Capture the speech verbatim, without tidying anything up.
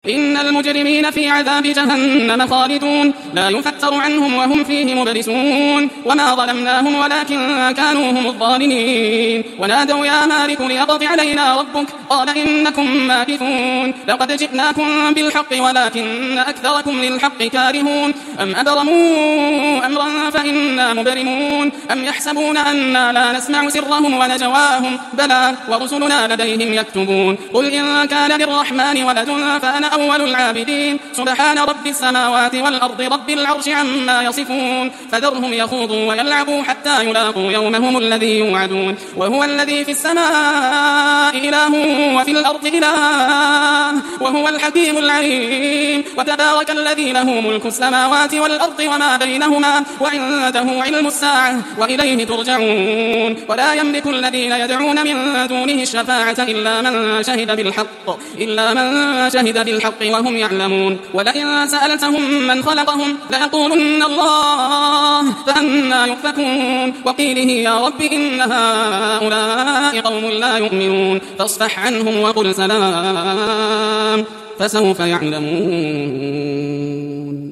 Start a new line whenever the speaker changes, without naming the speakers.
إن المجرمين في عذاب جهنم خالدون لا يفتر عنهم وهم فيه مبلسون وما ظلمناهم ولكن كانوا هم الظالمين ونادوا يا مالك ليقض علينا ربك قال إنكم ماكثون لقد جئناكم بالحق ولكن أكثركم للحق كارهون أم أبرموا أمرا فإنا مبرمون أم يحسبون أنا لا نسمع سرهم ونجواهم بلى ورسلنا لديهم يكتبون قل إن كان للرحمن ولد فأنا أول العابدين سبحان رب السماوات والأرض رب العرش عما يصفون فذرهم يخوضوا ويلعبوا حتى يلاقوا يومهم الذي يوعدون وهو الذي في السماء إله وفي الأرض إله وهو الحكيم العليم وتبارك الذي له ملك السماوات والأرض وما بينهما وعنده علم الساعة وإليه ترجعون ولا يملك الذين يدعون من دونه الشفاعة إلا من شهد بالحق إلا من شهد بالحق وهم يعلمون ولئن سألتهم من خلقهم ليقولن الله فأنا يؤفكون وقيله يا رب إن هؤلاء قوم لا يؤمنون فاصفح عنهم وقل سلام فسوف يعلمون.